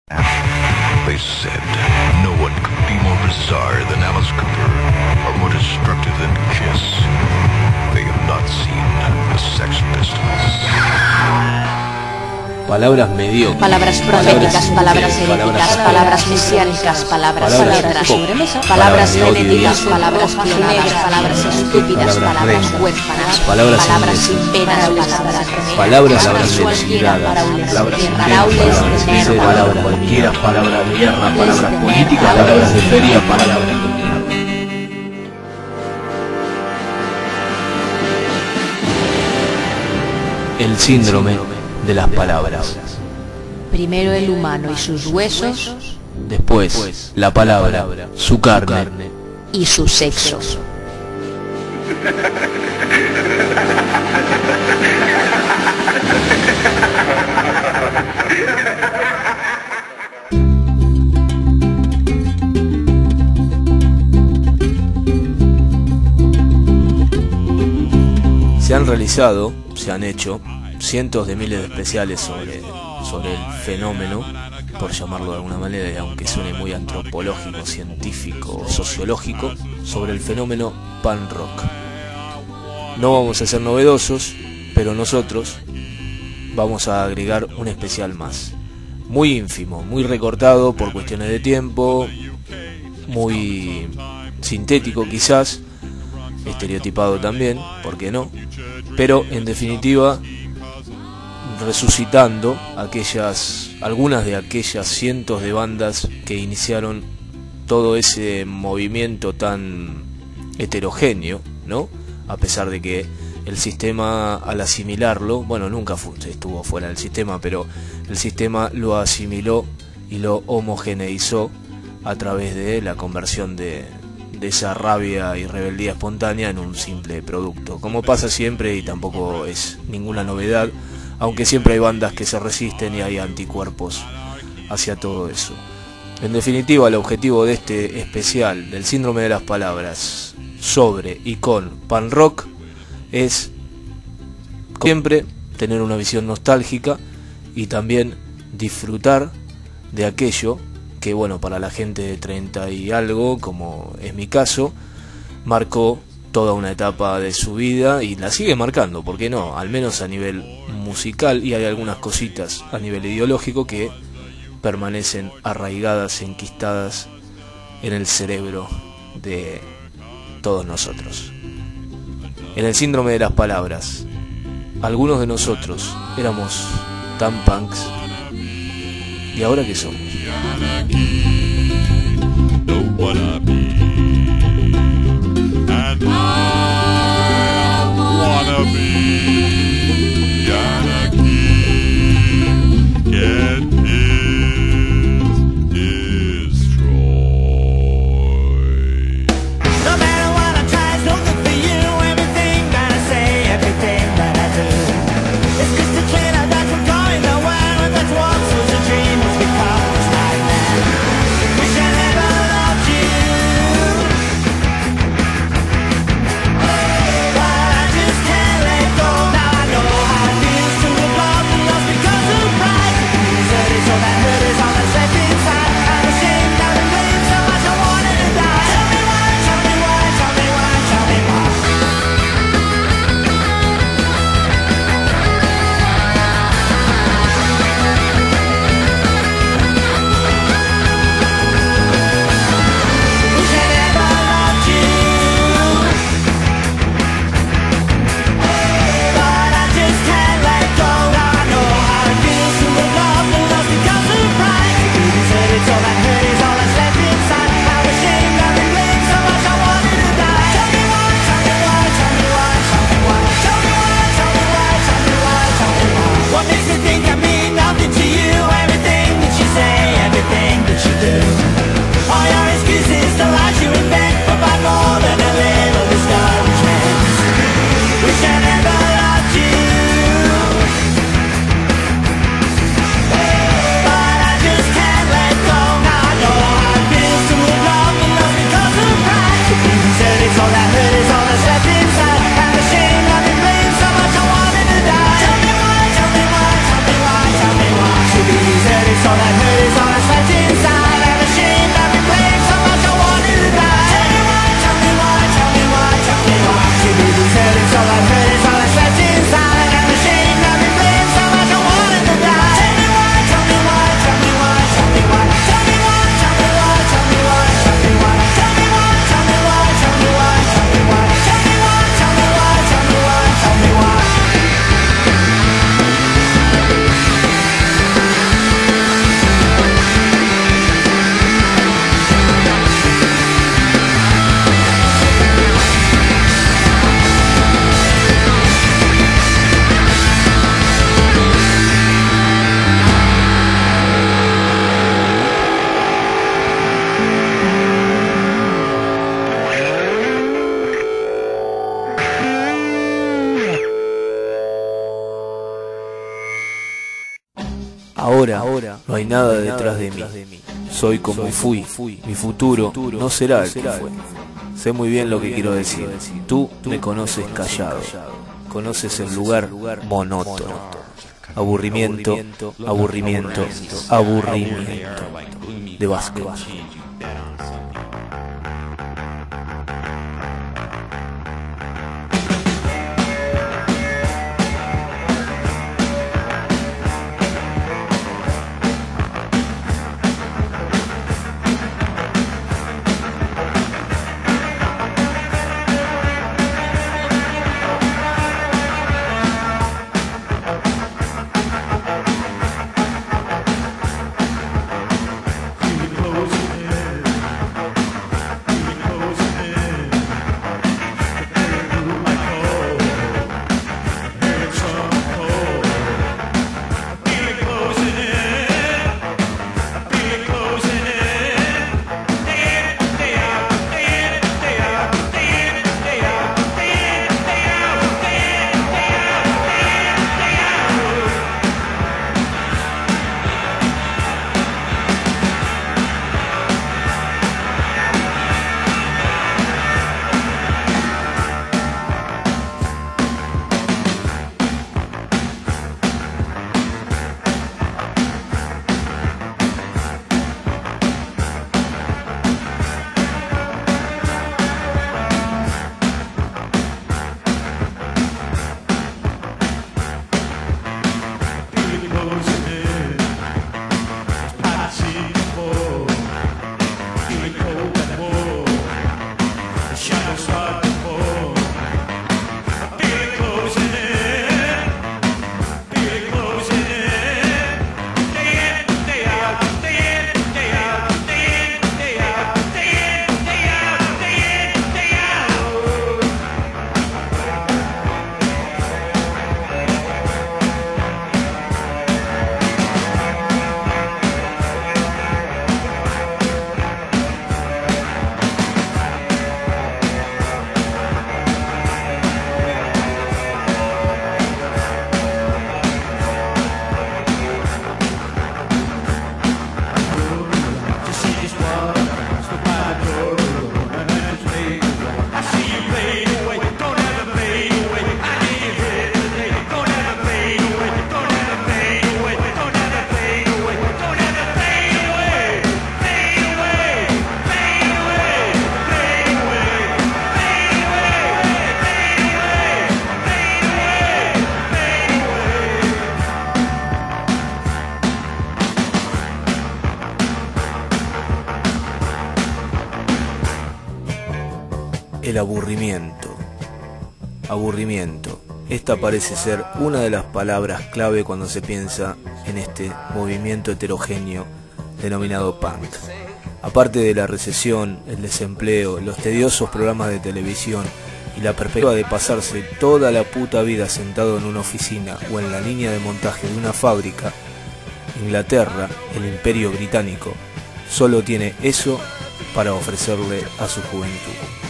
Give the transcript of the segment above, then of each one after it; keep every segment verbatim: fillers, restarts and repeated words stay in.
They said no one could be more bizarre than Alice Cooper, or more destructive than Kiss. They have not seen the Sex Pistols. Palabras mediocres, palabras proféticas, palabras heréticas, palabras mesiánicas, palabras letras, palabras frenéticas, palabras clonadas, palabras estúpidas, palabras huérfanas, palabras sin penas, palabras palabras palabras palabras cualquiera, palabras de guerra, palabras políticas, palabras de feria, palabras de mierda. El síndrome de las palabras. Primero el humano y sus huesos, después la palabra, su carne y su sexo. Se han realizado, se han hecho cientos de miles de especiales sobre, sobre el fenómeno, por llamarlo de alguna manera, y aunque suene muy antropológico, científico, sociológico, sobre el fenómeno punk rock. No vamos a ser novedosos, pero nosotros vamos a agregar un especial más, muy ínfimo, muy recortado por cuestiones de tiempo, muy sintético quizás, estereotipado también, ¿por qué no? Pero en definitiva resucitando aquellas, algunas de aquellas cientos de bandas que iniciaron todo ese movimiento tan heterogéneo, ¿no? A pesar de que el sistema, al asimilarlo, bueno, nunca fue, estuvo fuera del sistema, pero el sistema lo asimiló y lo homogeneizó a través de la conversión de, de esa rabia y rebeldía espontánea en un simple producto, como pasa siempre y tampoco es ninguna novedad, aunque siempre hay bandas que se resisten y hay anticuerpos hacia todo eso. En definitiva, el objetivo de este especial del síndrome de las palabras sobre y con punk rock es, como siempre, tener una visión nostálgica y también disfrutar de aquello que, bueno, para la gente de treinta y algo, como es mi caso, marcó toda una etapa de su vida y la sigue marcando, ¿por qué no? Al menos a nivel musical, y hay algunas cositas a nivel ideológico que permanecen arraigadas, enquistadas en el cerebro de todos nosotros. En el síndrome de las palabras, algunos de nosotros éramos tan punks, ¿y ahora qué somos? Ahora no hay nada detrás de mí. Soy como fui. Mi futuro no será el que fue. Sé muy bien lo que quiero decir. Tú me conoces callado. Conoces el lugar monótono. Aburrimiento, aburrimiento, aburrimiento. De Vázquez. El aburrimiento. Aburrimiento. Esta parece ser una de las palabras clave cuando se piensa en este movimiento heterogéneo denominado punk. Aparte de la recesión, el desempleo, los tediosos programas de televisión y la perspectiva de pasarse toda la puta vida sentado en una oficina o en la línea de montaje de una fábrica, Inglaterra, el Imperio Británico, solo tiene eso para ofrecerle a su juventud.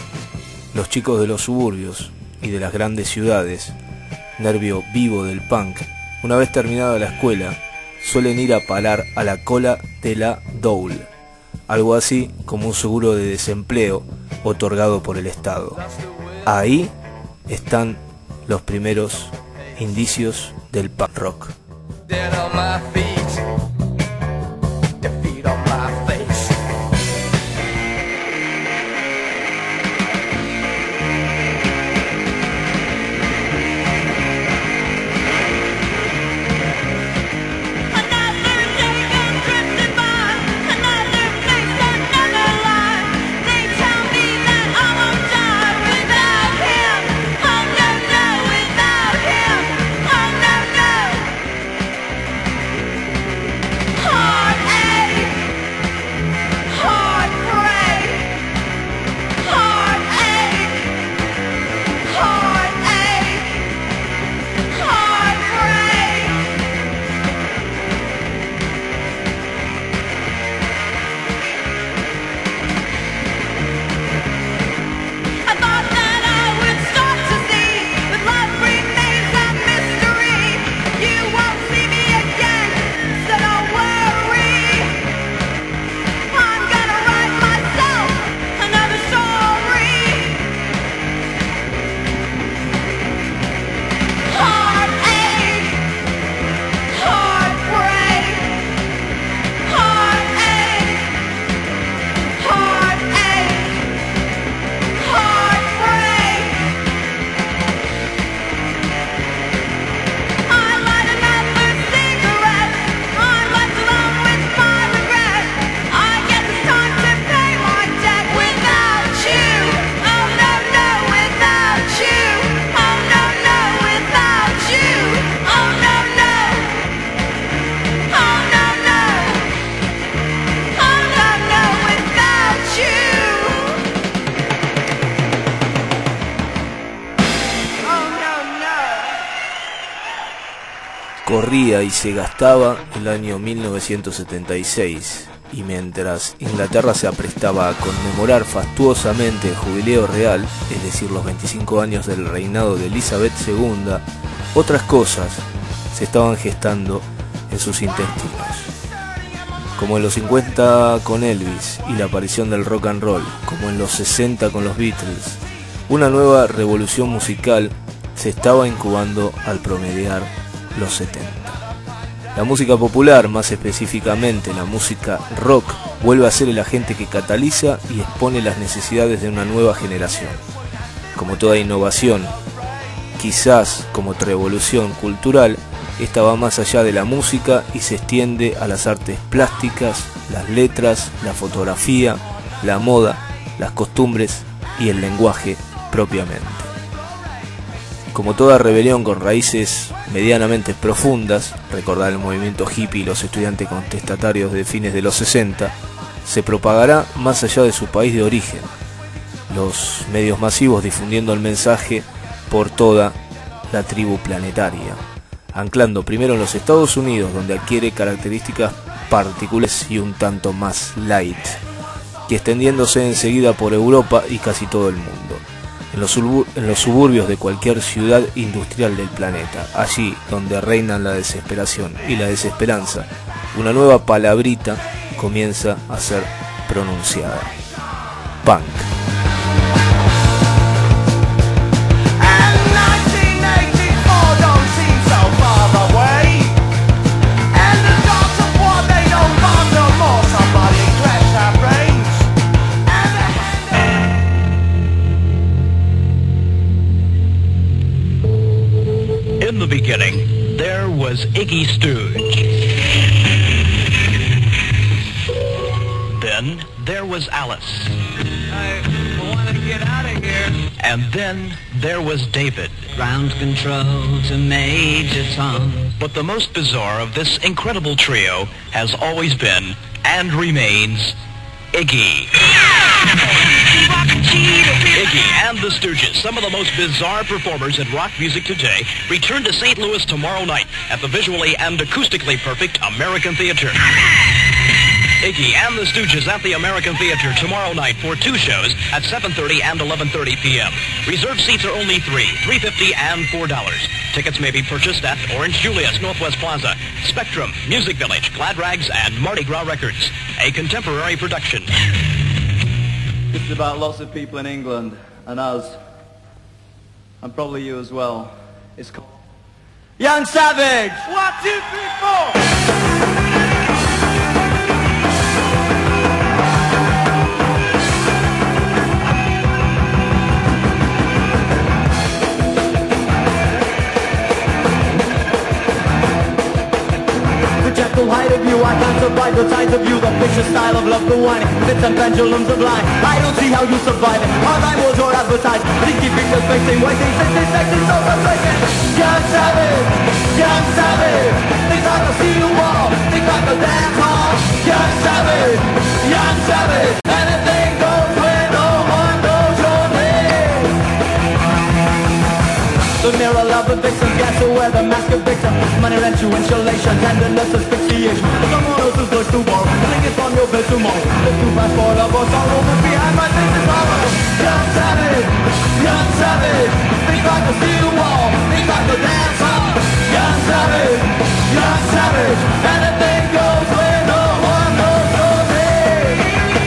Los chicos de los suburbios y de las grandes ciudades, nervio vivo del punk, una vez terminada la escuela, suelen ir a parar a la cola de la Dole, algo así como un seguro de desempleo otorgado por el Estado. Ahí están los primeros indicios del punk rock. corría y se gastaba el año mil novecientos setenta y seis, y mientras Inglaterra se aprestaba a conmemorar fastuosamente el jubileo real, es decir, los veinticinco años del reinado de Elizabeth segunda, otras cosas se estaban gestando en sus intestinos. Como en los cincuenta con Elvis y la aparición del rock and roll, como en los sesenta con los Beatles, una nueva revolución musical se estaba incubando al promediar los setenta. La música popular, más específicamente la música rock, vuelve a ser el agente que cataliza y expone las necesidades de una nueva generación. Como toda innovación, quizás como revolución cultural, esta va más allá de la música y se extiende a las artes plásticas, las letras, la fotografía, la moda, las costumbres y el lenguaje propiamente. Como toda rebelión con raíces medianamente profundas, recordar el movimiento hippie y los estudiantes contestatarios de fines de los sesenta, se propagará más allá de su país de origen, los medios masivos difundiendo el mensaje por toda la tribu planetaria, anclando primero en los Estados Unidos, donde adquiere características particulares y un tanto más light, y extendiéndose enseguida por Europa y casi todo el mundo. En los, en los suburbios de cualquier ciudad industrial del planeta, allí donde reinan la desesperación y la desesperanza, una nueva palabrita comienza a ser pronunciada: punk. In the beginning, there was Iggy Stooge. Then there was Alice. I want to get out of here. And then there was David. Ground control to Major Tom. But the most bizarre of this incredible trio has always been, and remains, Iggy. Iggy and the Stooges, some of the most bizarre performers in rock music today, return to Saint Louis tomorrow night at the visually and acoustically perfect American Theater. Iggy and the Stooges at the American Theater tomorrow night for two shows at seven thirty and eleven thirty p.m. Reserved seats are only three, three fifty and four dollars. Tickets may be purchased at Orange Julius, Northwest Plaza, Spectrum, Music Village, Glad Rags, and Mardi Gras Records. A contemporary production. This is about lots of people in England and us, and probably you as well. It's called Young Savage! One, two, three, four! Gentle height of you, I can't survive the size of you. The vicious style of love, the whining fits and pendulums of line. I don't see how you survive it. Our time was your advertise. Stinky pictures facing, waiting, sixty seconds, so frustrating. Young Savage, Young Savage. Think I can see you all, think I can dance hall. Young Savage, Young Savage. Anything goes when no one knows your name. The mirror love and vixen, guess who wear the mask of victim. Money, rent, you, insulation, tenderness, asphyxiation. Someone else's voice to borrow, sing it from your bed tomorrow. Live too fast for love or sorrow, but behind my face is sorrow. Young Savage, Young Savage. Think I can see you all, think I can dance hall. Young Savage, Young Savage. Anything goes when no one knows your name.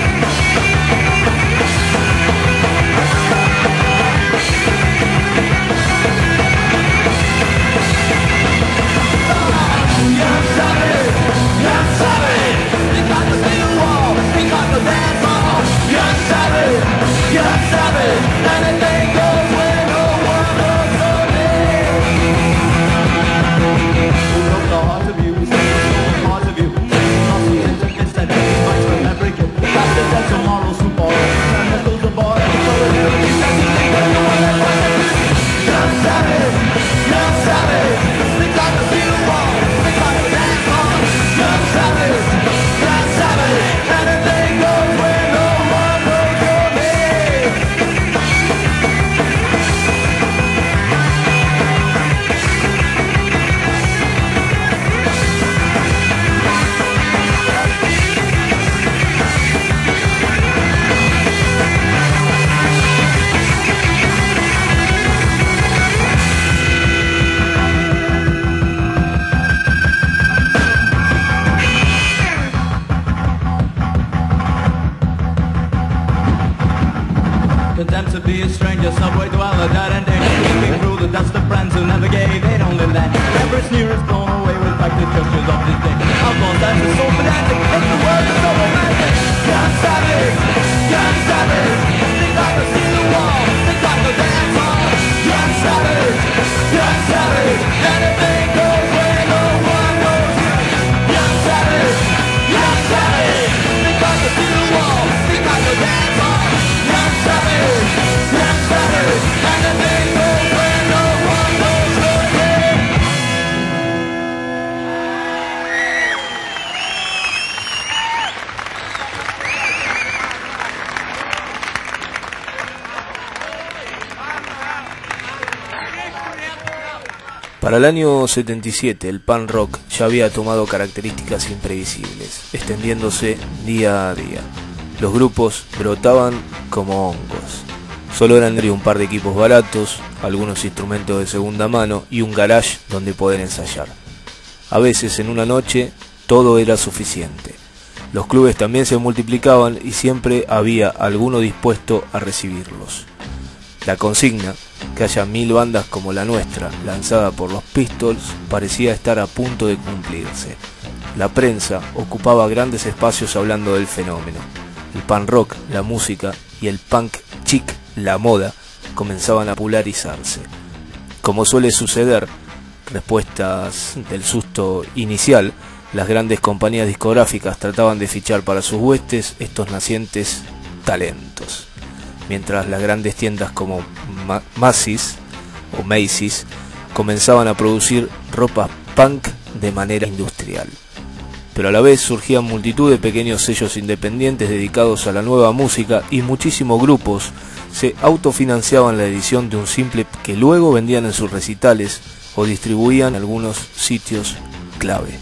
Young Savage, Young Savage. Think I can see you all, think I can dance hall. Young Savage, Young Savage. Anything goes when no one knows your name. Who knows the heart of you? change your subway to all the died and day. Looking through the dust of friends who never gave, they'd only land. Every sneer is blown away with like the churches of this day. Our boss that's so pedantic, and the world is so romantic. Young savage, young savage, think like the see the wall, think like the dance hall. Young savage, young savage, anything goes where no one knows you. Young savage, young savage, think like the see the wall, think like the dance hall. Young savage, young savage, anything goes where no one knows you. Para el año setenta y siete, el punk rock ya había tomado características imprevisibles, extendiéndose día a día. Los grupos brotaban como hongos. Solo eran un par de equipos baratos, algunos instrumentos de segunda mano y un garage donde poder ensayar. A veces, en una noche, todo era suficiente. Los clubes también se multiplicaban y siempre había alguno dispuesto a recibirlos. La consigna, que haya mil bandas como la nuestra, lanzada por los Pistols, parecía estar a punto de cumplirse. La prensa ocupaba grandes espacios hablando del fenómeno. El punk rock, la música y el punk chic, la moda, comenzaban a popularizarse. Como suele suceder, respuestas del susto inicial, las grandes compañías discográficas trataban de fichar para sus huestes estos nacientes talentos, mientras las grandes tiendas como Ma- Macy's o Macy's comenzaban a producir ropa punk de manera industrial. Pero a la vez surgían multitud de pequeños sellos independientes dedicados a la nueva música y muchísimos grupos se autofinanciaban la edición de un simple que luego vendían en sus recitales o distribuían en algunos sitios clave.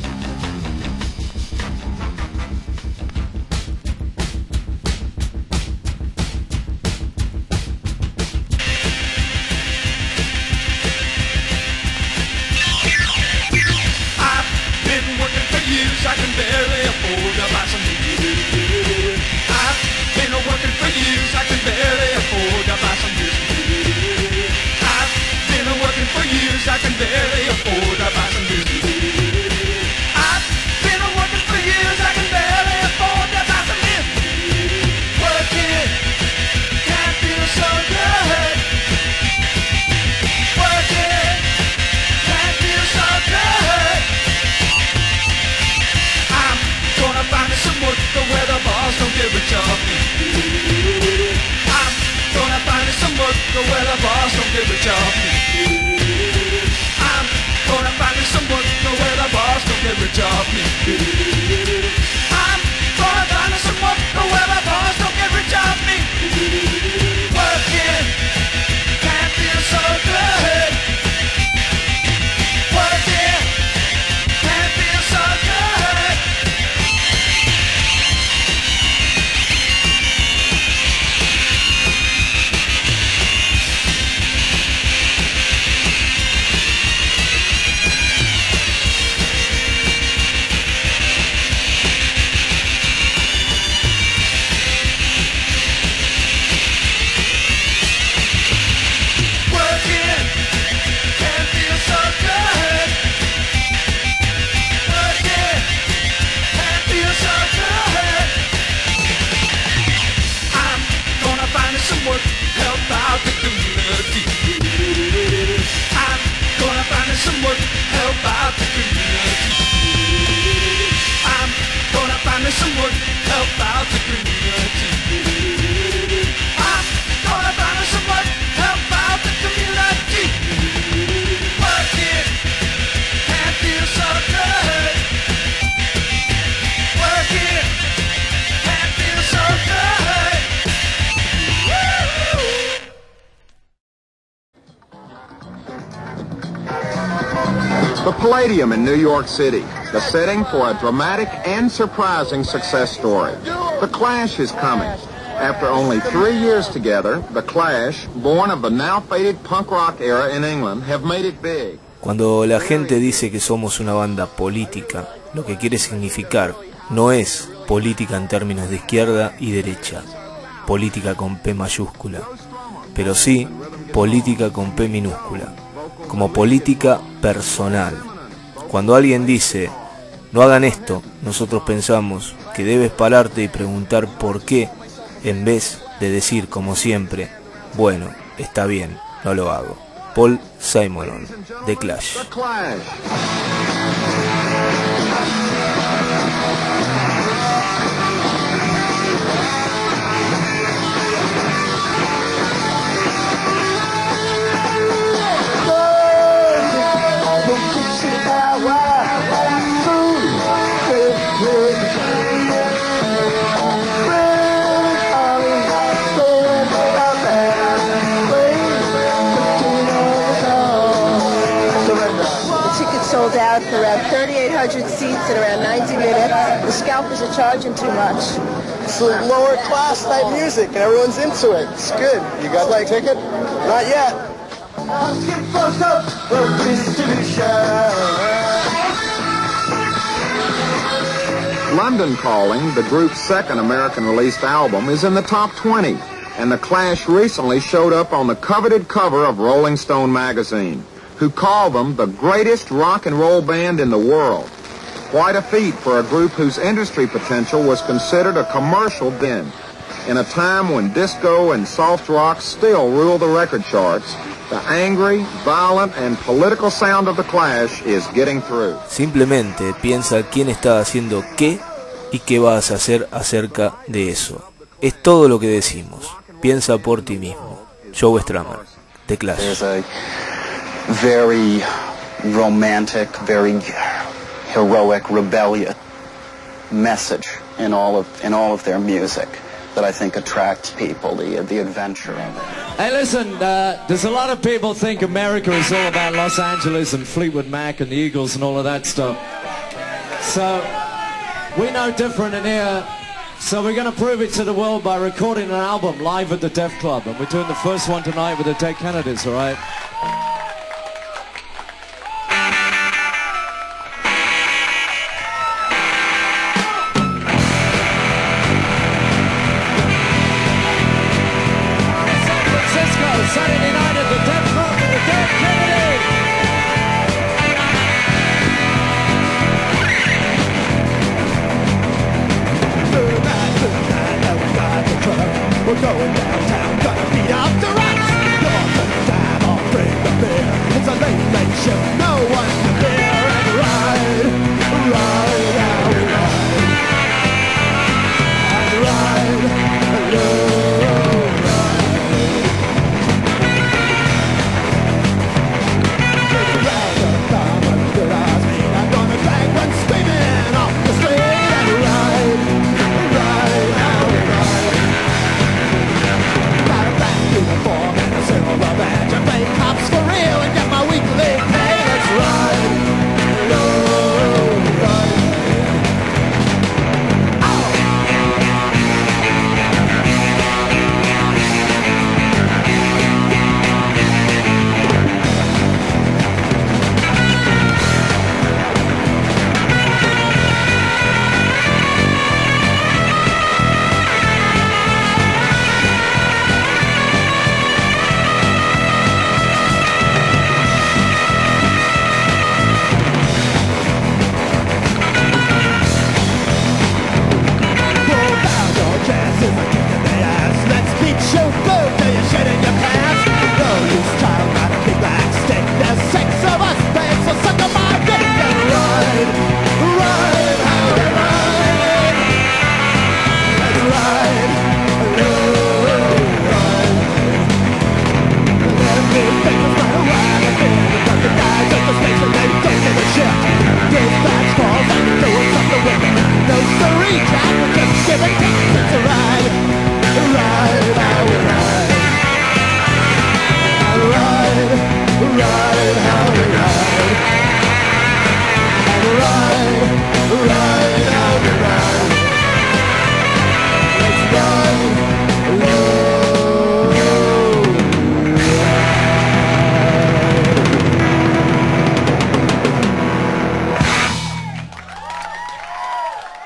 The Palladium in New York City, the setting for a dramatic and surprising success story. The Clash is coming. After only three years together, The Clash, born of the now faded punk rock era in England, have made it big. Cuando la gente dice que somos una banda política, lo que quiere significar no es política en términos de izquierda y derecha, política con P mayúscula. pero sí política con P minúscula, como política personal. Cuando alguien dice, no hagan esto, nosotros pensamos que debes pararte y preguntar por qué, en vez de decir como siempre, bueno, está bien, no lo hago. Paul Simonon, The Clash. Sold out for around thirty-eight hundred seats in around ninety minutes. The scalpers are charging too much. It's lower class type music and everyone's into it. It's good. You got like a ticket? Not yet. London Calling, the group's second American released album, is in the top twenty, and The Clash recently showed up on the coveted cover of Rolling Stone magazine, who called them the greatest rock and roll band in the world. Quite a feat for a group whose industry potential was considered a commercial din. In a time when disco and soft rock still rule the record charts, the angry, violent, and political sound of The Clash is getting through. Simplemente piensa quién está haciendo qué y qué vas a hacer acerca de eso. Es todo lo que decimos. Piensa por ti mismo. Joe Strummer, The Clash. Very romantic, very heroic, rebellious message in all of in all of their music that I think attracts people, the the adventure of it. Hey, listen, uh, there's a lot of people think America is all about Los Angeles and Fleetwood Mac and the Eagles and all of that stuff. So we know different in here. So we're going to prove it to the world by recording an album live at the Def Club, and we're doing the first one tonight with the Dead Kennedys, all right? Saturday night at the Def Club with the Dead Kennedys. Tonight, tonight, outside the club, we're going downtown, gonna beat up the rocks. North and time, I'll bring the beer. It's a late, late shift, no one to beer. And ride, ride, out, ride, and ride, alone.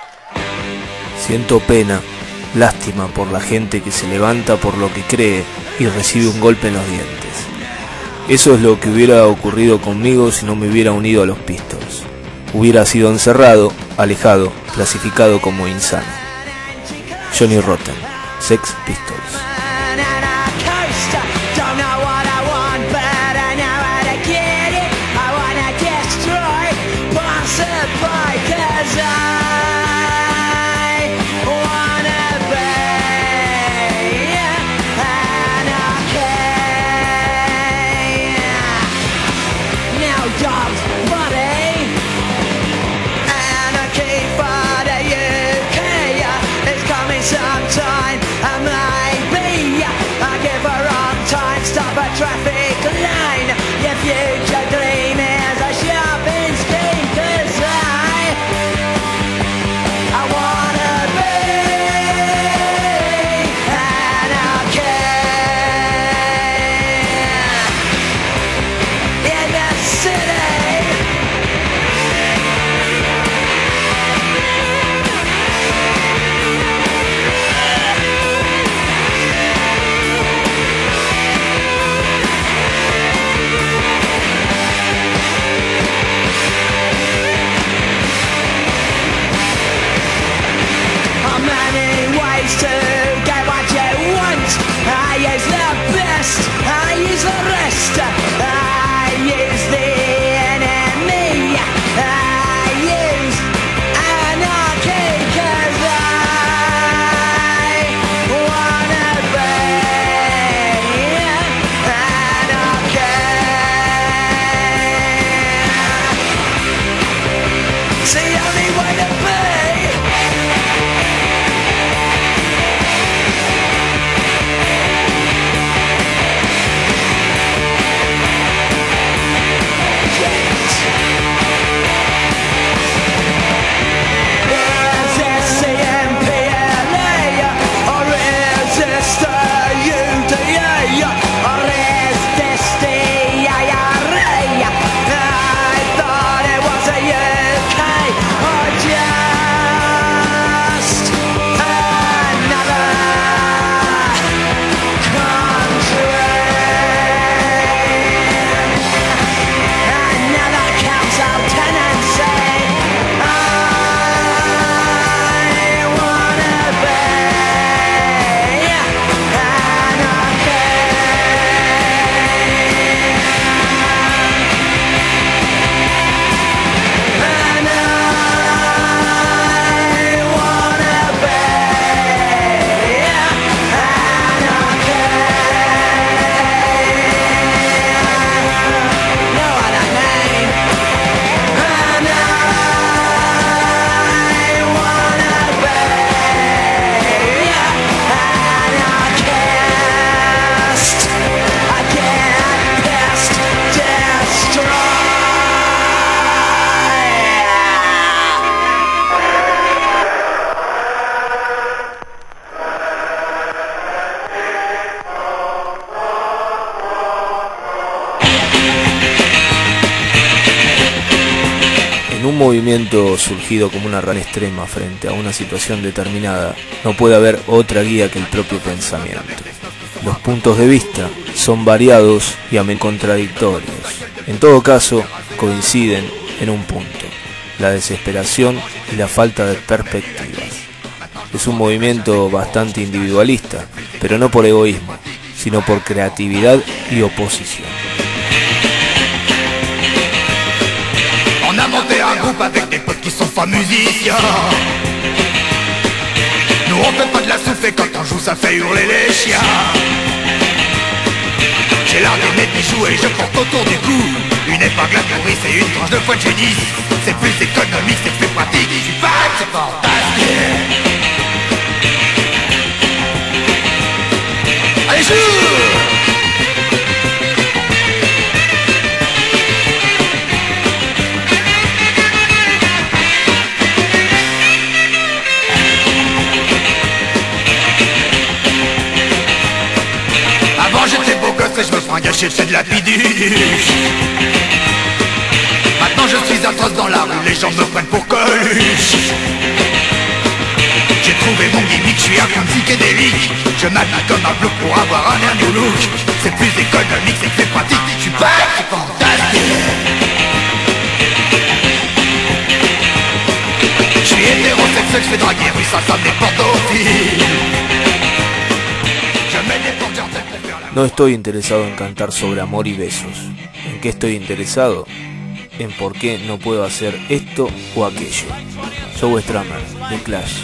Siento pena, lástima por la gente que se levanta por lo que cree y recibe un golpe en los dientes. Eso es lo que hubiera ocurrido conmigo si no me hubiera unido a los Pistols. Hubiera sido encerrado, alejado, clasificado como insano. Johnny Rotten, Sex Pistols. Sometime I might be I give a wrong time, stop a traffic line. Your future dream is a shopping scheme, 'cause I I wanna be anarchy in the city. To get what you want, I use the best, I use the rest, I use the enemy, I use anarchy, 'cause I wanna be anarchy. It's the only way to be. Un movimiento surgido como una rana extrema frente a una situación determinada, no puede haber otra guía que el propio pensamiento. Los puntos de vista son variados y a menudo contradictorios. En todo caso, coinciden en un punto: la desesperación y la falta de perspectivas. Es un movimiento bastante individualista, pero no por egoísmo, sino por creatividad y oposición. On a monté un groupe avec des potes qui sont pas musiciens. Nous on fait pas de la souffle et quand on joue ça fait hurler les chiens. J'ai l'art d'aimer bijoux et je porte autour du cou une épingle à pourri, c'est une tranche de foie de génie. C'est plus économique, c'est plus pratique. Je suis pas que c'est fantastique. Allez joue. J'étais beau gosse et je me fringuais, j'étais de la biduche. Maintenant je suis atroce dans la rue, les gens me prennent pour Coluche. J'ai trouvé mon gimmick, je suis un clown psychédélique. Je m'habille comme un bloc pour avoir un air new look. C'est plus économique, c'est plus pratique, je suis pas c'est fantastique. Je suis hétérosexuel, je fais draguer, oui ça, ça me déporte au fil. Je mets des porteurs tête pour faire la... No estoy interesado en cantar sobre amor y besos. ¿En qué estoy interesado? En por qué no puedo hacer esto o aquello. Joe Strummer, The Clash.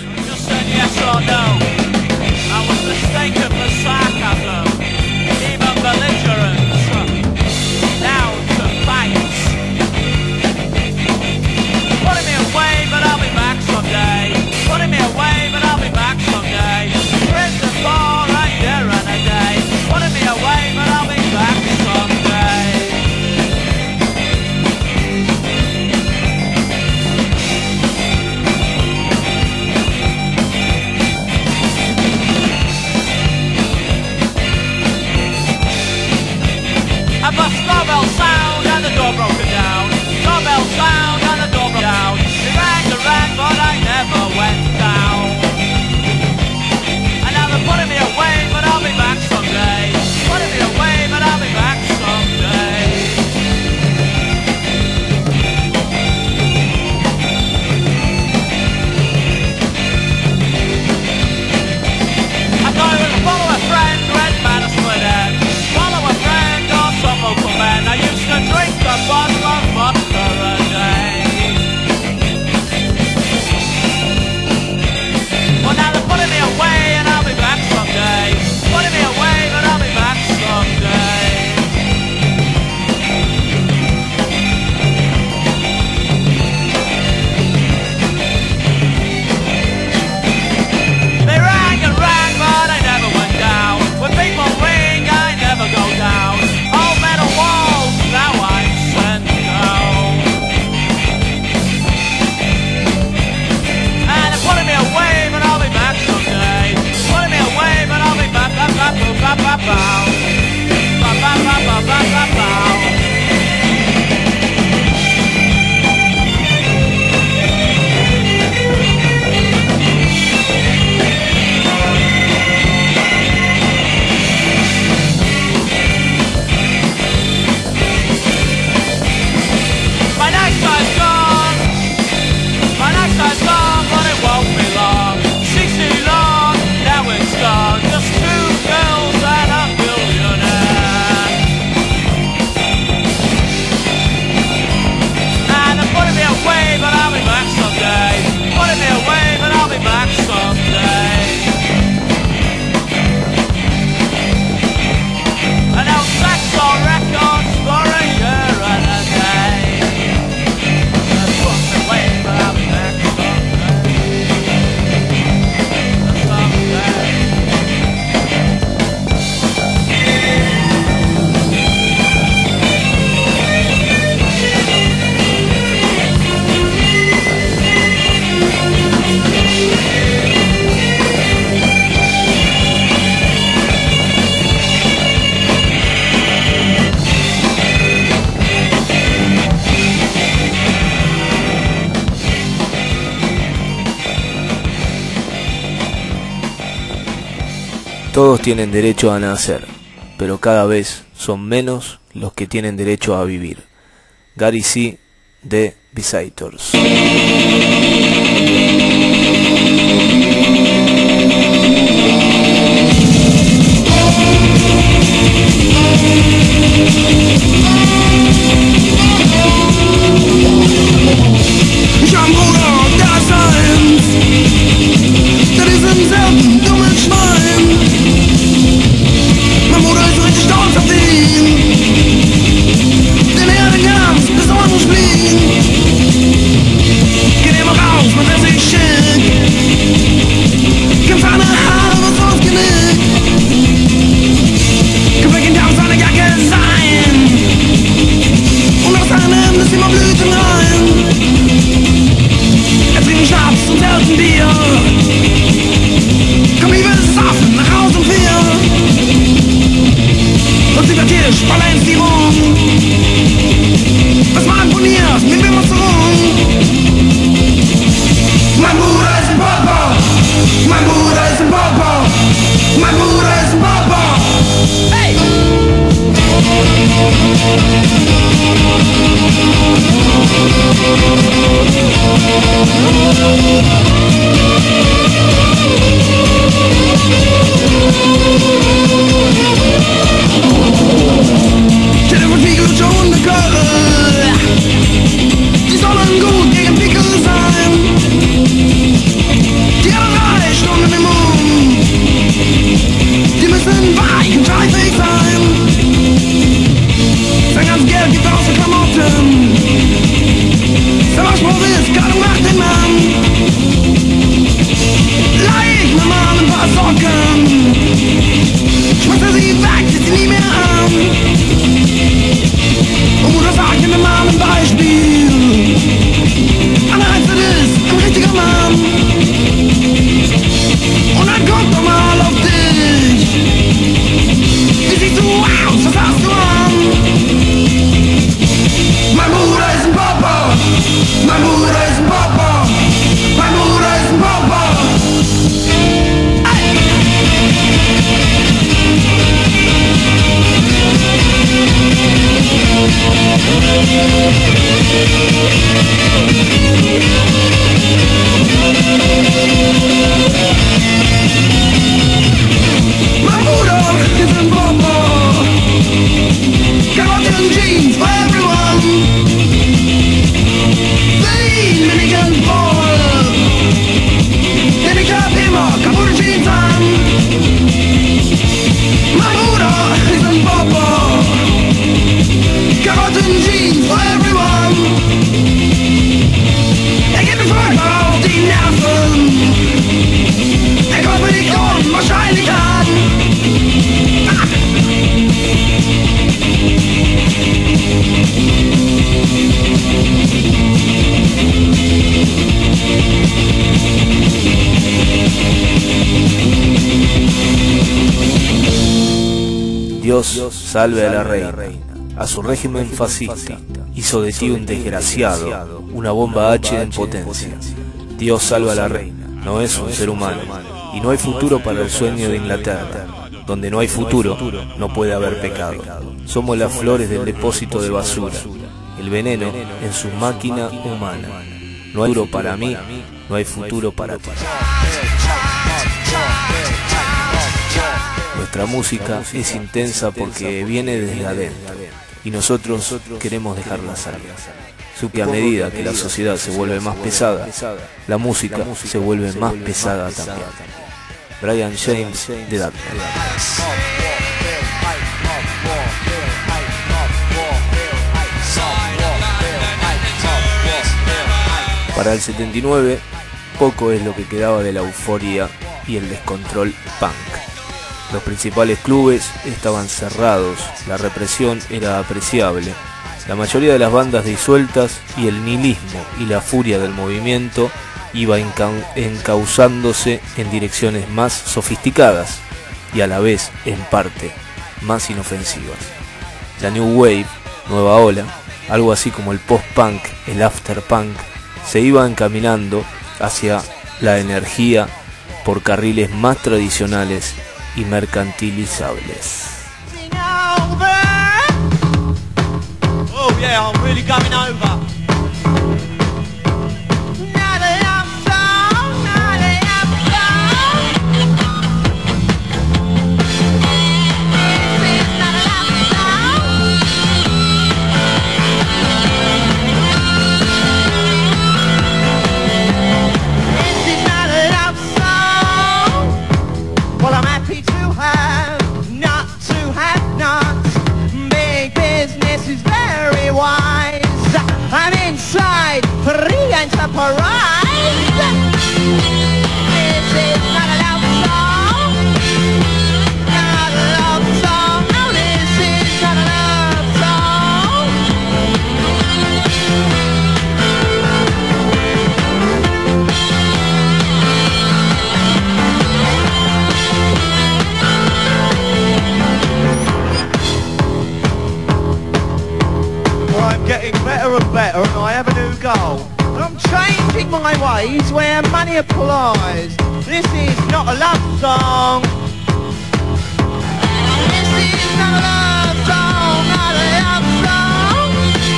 Todos tienen derecho a nacer, pero cada vez son menos los que tienen derecho a vivir. Gary C. de Visitors. Denn er hat den Kampf bis ordentlich fliegen. Dios salve a la reina, a su régimen fascista, hizo de ti un desgraciado, una bomba H en potencia. Dios salve a la reina, no es un ser humano, y no hay futuro para el sueño de Inglaterra. Donde no hay futuro, no puede haber pecado. Somos las flores del depósito de basura, el veneno en su máquina humana. No hay futuro para mí, no hay futuro para ti. Nuestra música es intensa porque viene desde adentro, y nosotros queremos dejarla salir. Supe que a medida que la sociedad se vuelve más pesada, la música se vuelve más pesada también. Brian James de Dark. Para el setenta y nueve, poco es lo que quedaba de la euforia y el descontrol punk. Los principales clubes estaban cerrados, la represión era apreciable, la mayoría de las bandas disueltas y el nihilismo y la furia del movimiento iba encauzándose en direcciones más sofisticadas y a la vez, en parte, más inofensivas. La New Wave, nueva ola, algo así como el post-punk, el after-punk, se iba encaminando hacia la energía por carriles más tradicionales y mercantilizables. Oh yeah, I'm really coming over. I'm inside, free and surprised. This is not a love song, not a love song. No, this is not a love song. I'm getting better and better, and I have a new goal. I'm changing my ways where money applies. This is not a love song. This is not a love song, not a love song.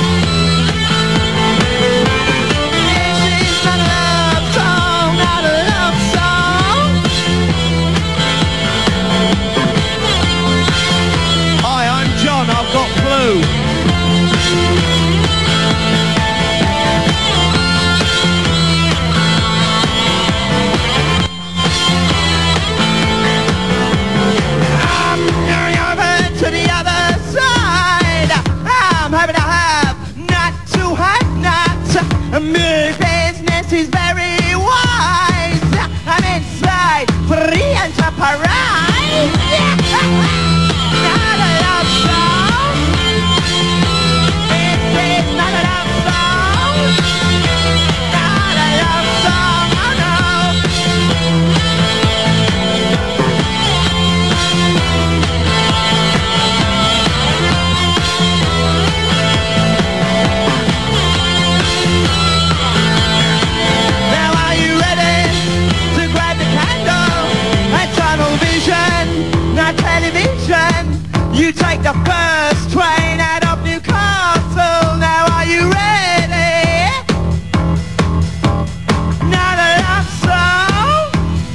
This is not a love song, not a love song. Hi, I'm John, I've got flu. My business is very wise. I'm inside, free and surprised. Not a love song. This is not a love song. Not a love song, oh no. You take the first train out of Newcastle. Now are you ready? Not a love song.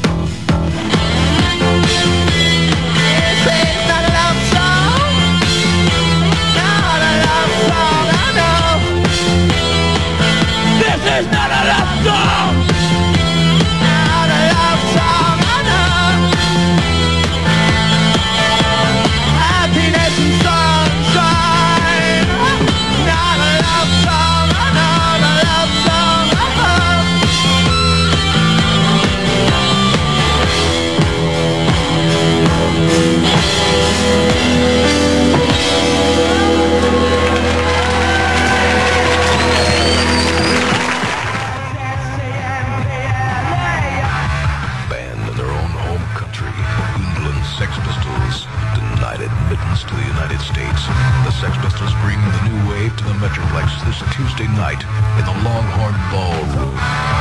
This is not a love song. Not a love song, I know. This is not a love song. Not a love song, I know. Happiness and sorrow. Tuesday night in the Longhorn Ballroom.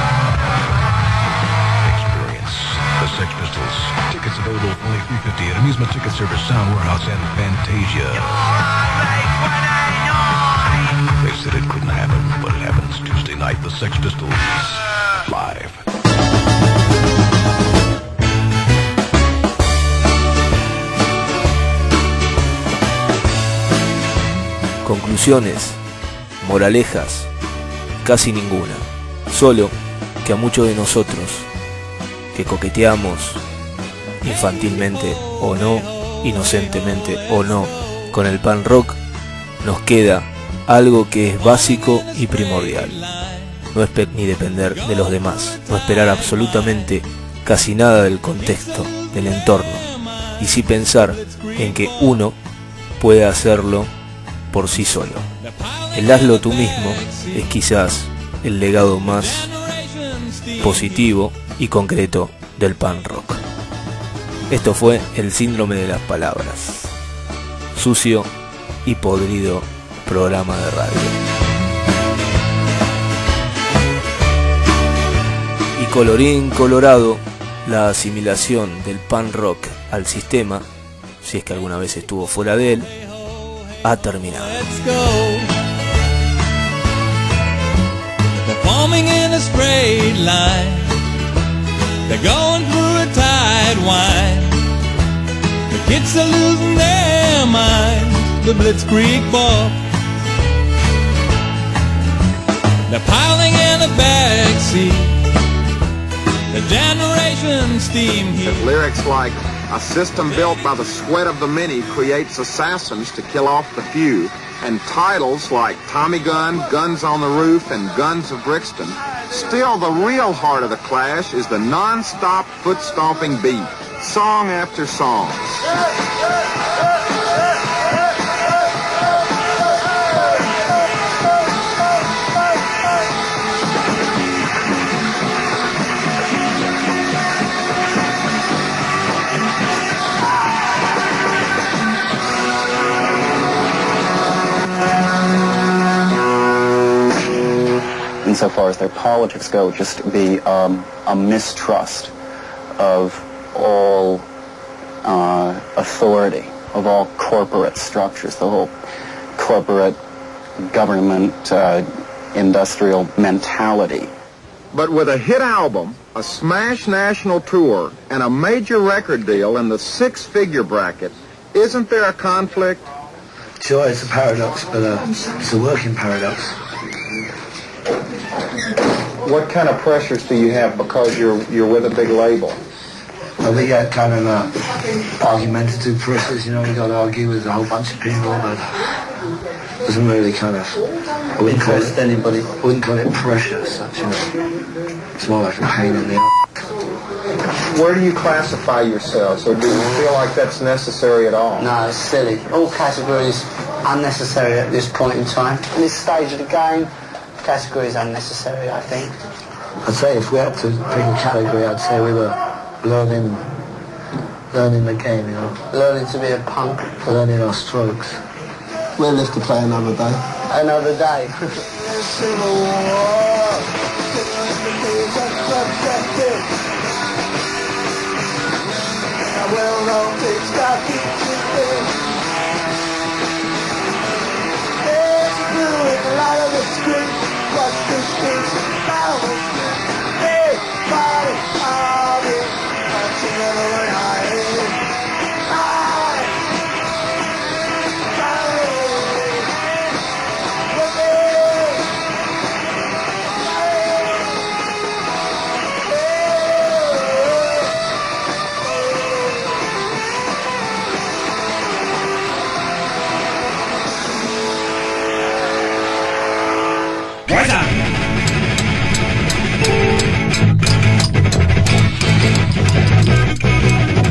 Experience the Sex Pistols. Tickets available for only three dollars and fifty cents at Amusement Ticket Service, Sound Warehouse, and Fantasia. They said it couldn't happen, but it happens Tuesday night. The Sex Pistols live. Conclusiones, moralejas, casi ninguna. Solo que a muchos de nosotros, que coqueteamos infantilmente o no, inocentemente o no, con el punk rock, nos queda algo que es básico y primordial. No esper- ni depender de los demás, no esperar absolutamente casi nada del contexto, del entorno, y sí pensar en que uno puede hacerlo por sí solo. El hazlo tú mismo es quizás el legado más positivo y concreto del punk rock. Esto fue el síndrome de las palabras. Sucio y podrido programa de radio. Y colorín colorado, la asimilación del punk rock al sistema, si es que alguna vez estuvo fuera de él, ha terminado. They're forming in a straight line. They're going through a tide wind. The kids are losing their minds. The Blitzkrieg Bop. They're piling in the backseat. The generation steam heat. Lyrics like, a system built by the sweat of the many creates assassins to kill off the few. And titles like Tommy Gun, Guns on the Roof, and Guns of Brixton. Still, the real heart of the Clash is the non-stop foot-stomping beat, song after song. Insofar as their politics go, just to be um, a mistrust of all uh, authority, of all corporate structures, the whole corporate government uh, industrial mentality. But with a hit album, a smash national tour, and a major record deal in the six-figure bracket, isn't there a conflict? Sure, it's a paradox, but uh, it's a working paradox. What kind of pressures do you have because you're you're with a big label? Well, we get kind of uh, argumentative pressures, you know, we got to argue with a whole bunch of people, but it doesn't really kind of, I wouldn't call it, anybody, I wouldn't call it pressure as such, you know. It's more like a pain in the ass. Where do you classify yourselves, or do you feel like that's necessary at all? No, it's silly. All categories unnecessary at this point in time. At this stage of the game, category is unnecessary, I think. I'd say if we had to pick a category, I'd say we were learning, learning the game, you know. Learning to be a punk. Learning our strokes. We'll live to play another day. Another day. What's this piece about? Everybody, I'll be punching everyone I What's up?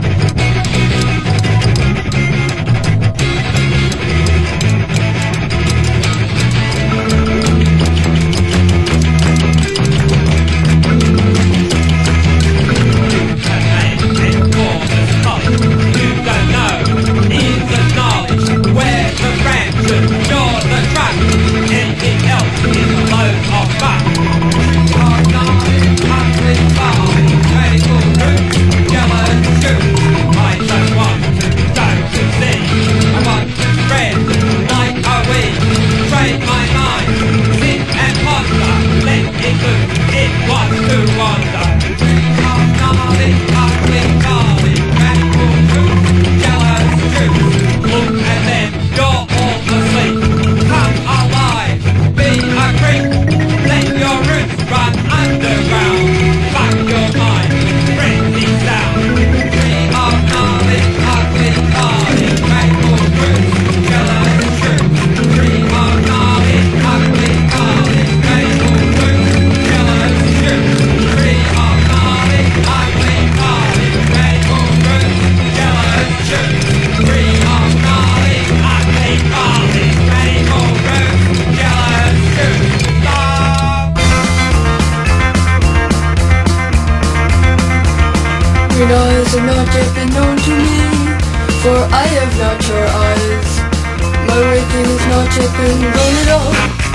eyes have not yet been known to me, for I have not your eyes. My waking has not yet been gone at all.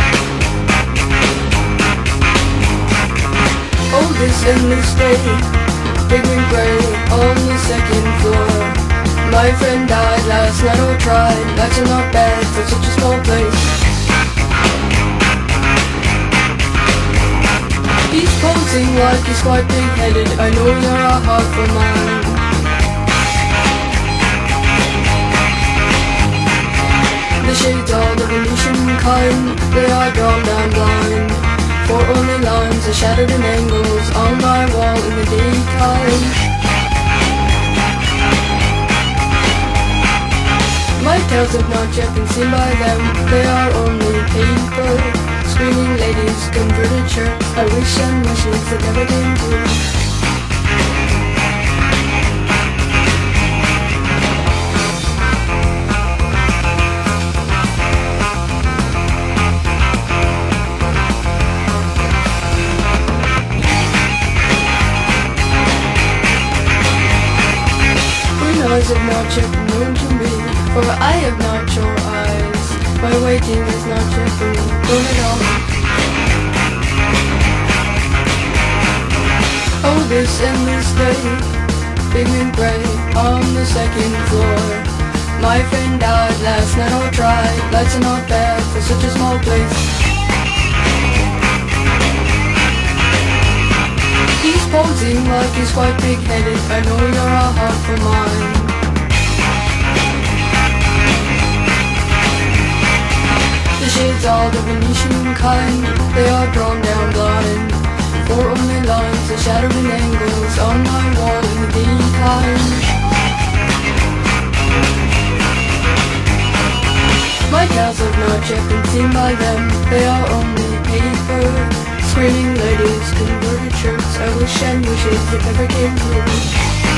Oh, this endless day, big and grey on the second floor. My friend died last night, or tried. That's not bad for such a small place. He's posing like he's quite big-headed. I know you're a heart for mine. The shades are the Venetian kind. They are drawn down blind. For only lines are shattered in angles on my wall in the daytime. My tales have not yet been seen by them. They are only paper. Screaming ladies, converted shirts. I wish and wishes that never came true. Eyes have not yet been known to me, for I have not your eyes. My waiting has not yet been gone at all. Oh, this endless day, big and grey on the second floor. My friend died last night, or tried. That's not bad for such a small place. He's posing like he's quite big-headed. I know you're a heart for mine. The shades are the Venetian kind. They are drawn down blind. For only lines are shattered in angles on my wall in the daytime. My tales have not yet been seen by them. They are only paper. Screaming ladies, converted shirts. I wish and wishes that never came true.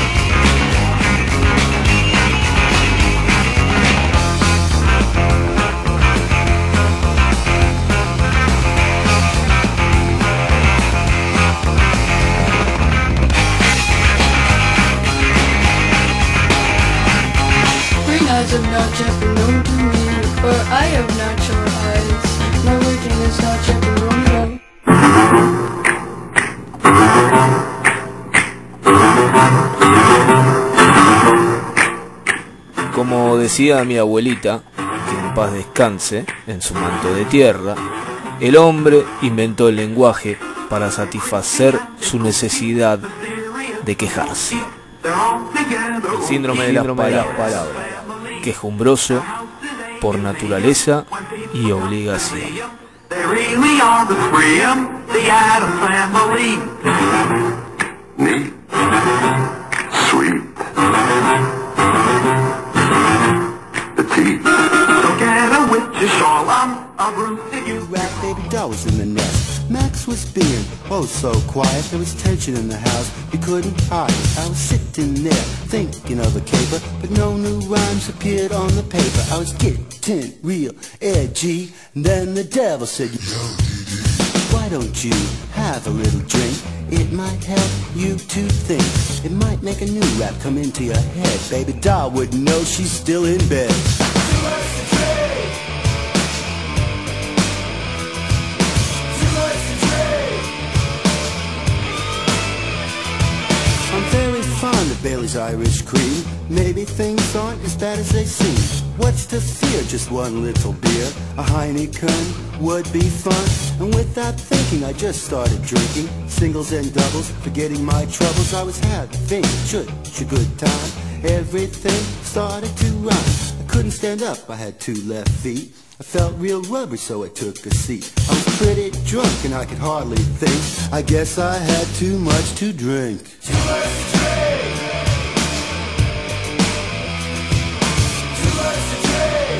Green eyes have not yet been known to me, for I have not your eyes. My waking has not yet been known at all. Como decía mi abuelita, que en paz descanse en su manto de tierra, el hombre inventó el lenguaje para satisfacer su necesidad de quejarse. El síndrome de las palabras, quejumbroso por naturaleza y obligación. They really are the three of them, the Addams family. Neat. Sweet. The teeth. Don't get a witch's shawl, I'm a root you. Rat baby doll was in the nest. Max was being oh so quiet. There was tension in the house. He couldn't hide it. I was sitting there thinking of a caper, but no new rhymes appeared on the paper. I was getting real edgy. And then the devil said, why don't you have a little drink? It might help you to think. It might make a new rap come into your head. Baby doll wouldn't know she's still in bed. I'm very fond of Bailey's Irish Cream. Maybe things aren't as bad as they seem. What's to fear? Just one little beer. A Heineken would be fun. And without thinking I just started drinking. Singles and doubles, forgetting my troubles. I was having such a good time. Everything started to rhyme. I couldn't stand up, I had two left feet. I felt real rubbery, so I took a seat. I was pretty drunk and I could hardly think. I guess I had too much to drink. Too much to drink. Too much to drink.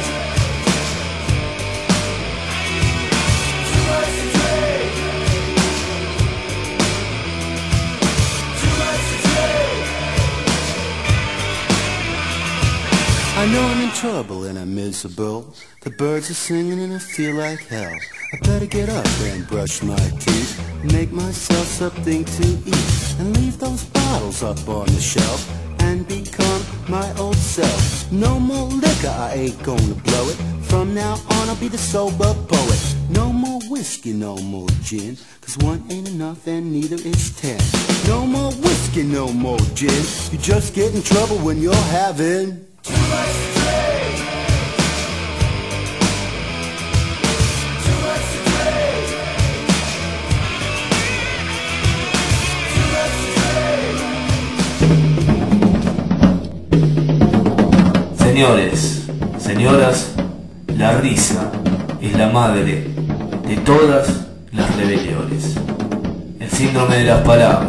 Too much to drink. Too much to drink. I I know I'm in trouble and I'm miserable. The birds are singing and I feel like hell. I better get up and brush my teeth, make myself something to eat, and leave those bottles up on the shelf and become my old self. No more liquor, I ain't gonna blow it. From now on I'll be the sober poet. No more whiskey, no more gin, cause one ain't enough and neither is ten. No more whiskey, no more gin. You just get in trouble when you're having too much to drink. Too much to drink. Too much to drink. Señores, señoras, la risa es la madre de todas las rebeliones. El síndrome de las palabras.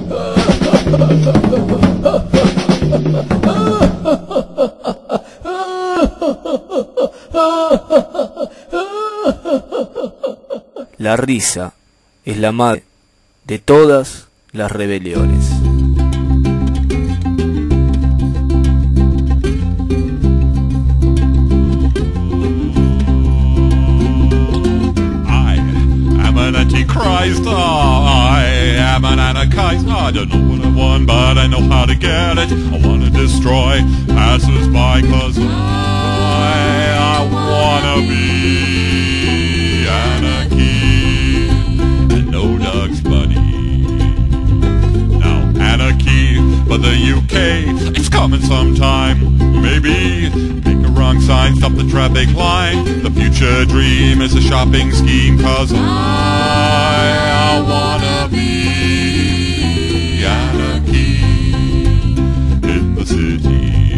La risa es la madre de todas las rebeliones. An antichrist, oh, I am an anarchist. I don't know what I want, but I know how to get it. I wanna destroy passers-by, cause I, I wanna be anarchy and no Doug's Bunny. Now anarchy, but the U K, it's coming sometime, maybe. Make a wrong sign, stop the traffic line. The future dream is a shopping scheme, cause I, I wanna be anarchy in the city.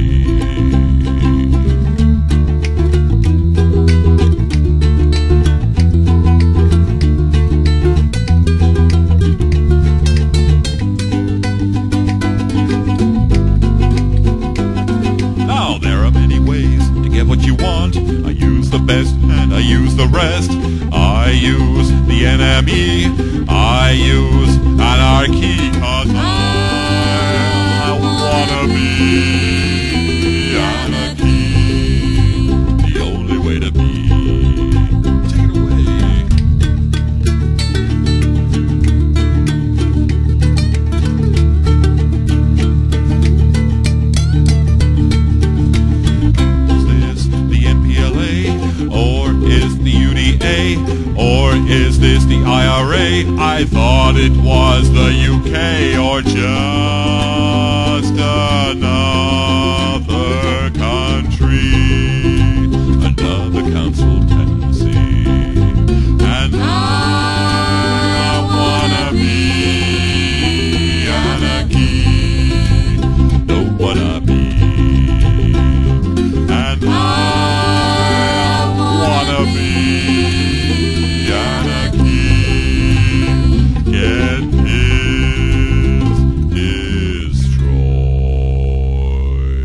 Now there are many ways to get what you want. I use the best and I use the rest. I use the N M E, I use anarchy, cause I, I wanna be anarchy, the only way to be. Take it away. Is this the M P L A, or is the U D A, or is this the I R A? I thought it was the U K, or just another country, another council tendency. And I, I wanna be anarchy, know what I mean. And I, I wanna be get his destroy.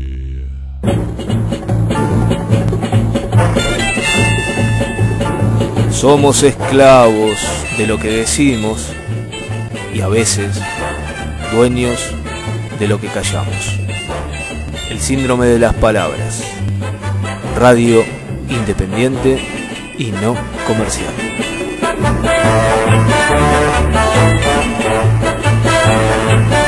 Somos esclavos de lo que decimos y a veces dueños de lo que callamos. El síndrome de las palabras. Radio independiente y no comercial. We'll be right back.